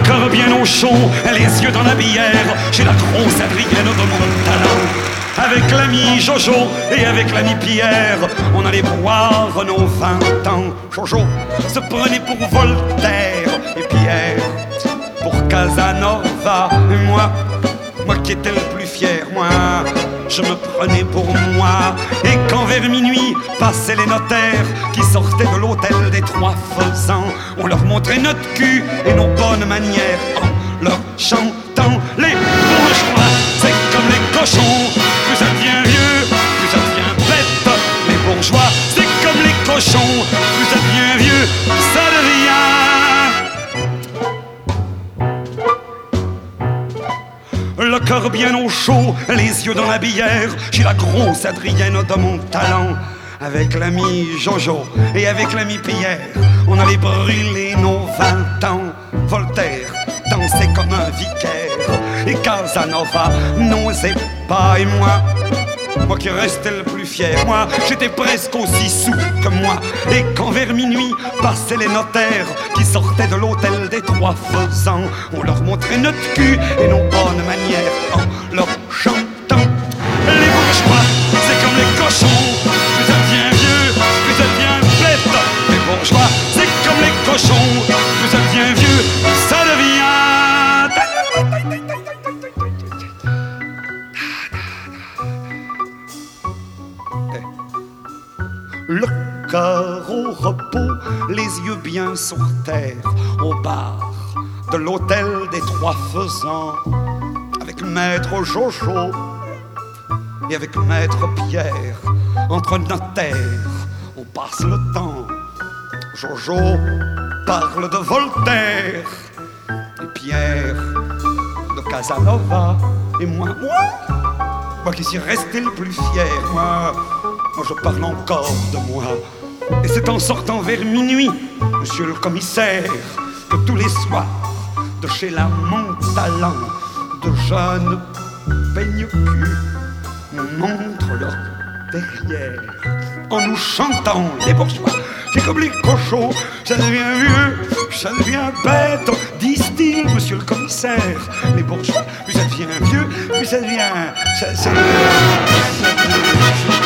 cœur bien au chaud, les yeux dans la bière, j'ai la grosse Adrienne de mon talent. Avec l'ami Jojo et avec l'ami Pierre, on allait boire nos 20 ans. Jojo se prenait pour Voltaire et Pierre pour Casanova. Et moi qui étais le plus fier, moi, je me prenais pour moi. Et quand vers minuit passaient les notaires qui sortaient de l'hôtel des Trois Faisans, on leur montrait notre cul et nos bonnes manières en leur chantant les bourgeois. C'est comme les cochons, plus ça devient vieux, plus ça devient bête. Les bourgeois, c'est comme les cochons, plus ça devient vieux, plus ça devient... Le cœur bien au chaud, les yeux dans la bière, j'ai la grosse Adrienne de mon talent. Avec l'ami Jojo et avec l'ami Pierre, on allait brûler nos 20 ans. Voltaire dansait comme un vicaire et Casanova n'osait pas. Et moi qui restais le plus fier, moi j'étais presque aussi sous que moi. Et quand vers minuit passaient les notaires qui sortaient de l'hôtel des Trois Faisans, on leur montrait notre cul et nos bonnes manières en leur chantant les bourgeois, c'est comme les cochons, plus ça devient vieux, plus ça devient bête. Les bourgeois, c'est comme les cochons, plus ça devient vieux, plus ça devient... Le cœur au repos, les yeux bien sur terre, au bar de l'hôtel des Trois Faisans, avec maître Jojo et avec maître Pierre, entre notaires, on passe le temps. Jojo parle de Voltaire et Pierre de Casanova. Et moi qui suis resté le plus fier, moi je parle encore de moi. Et c'est en sortant vers minuit, monsieur le commissaire, que tous les soirs, de chez la Montalent, de jeunes peigne-cul nous montrent leur derrière en nous chantant les bourgeois. C'est comme les cochons, ça devient vieux, ça devient bête, disent-ils, monsieur le commissaire. Les bourgeois, plus ça devient vieux, plus ça devient...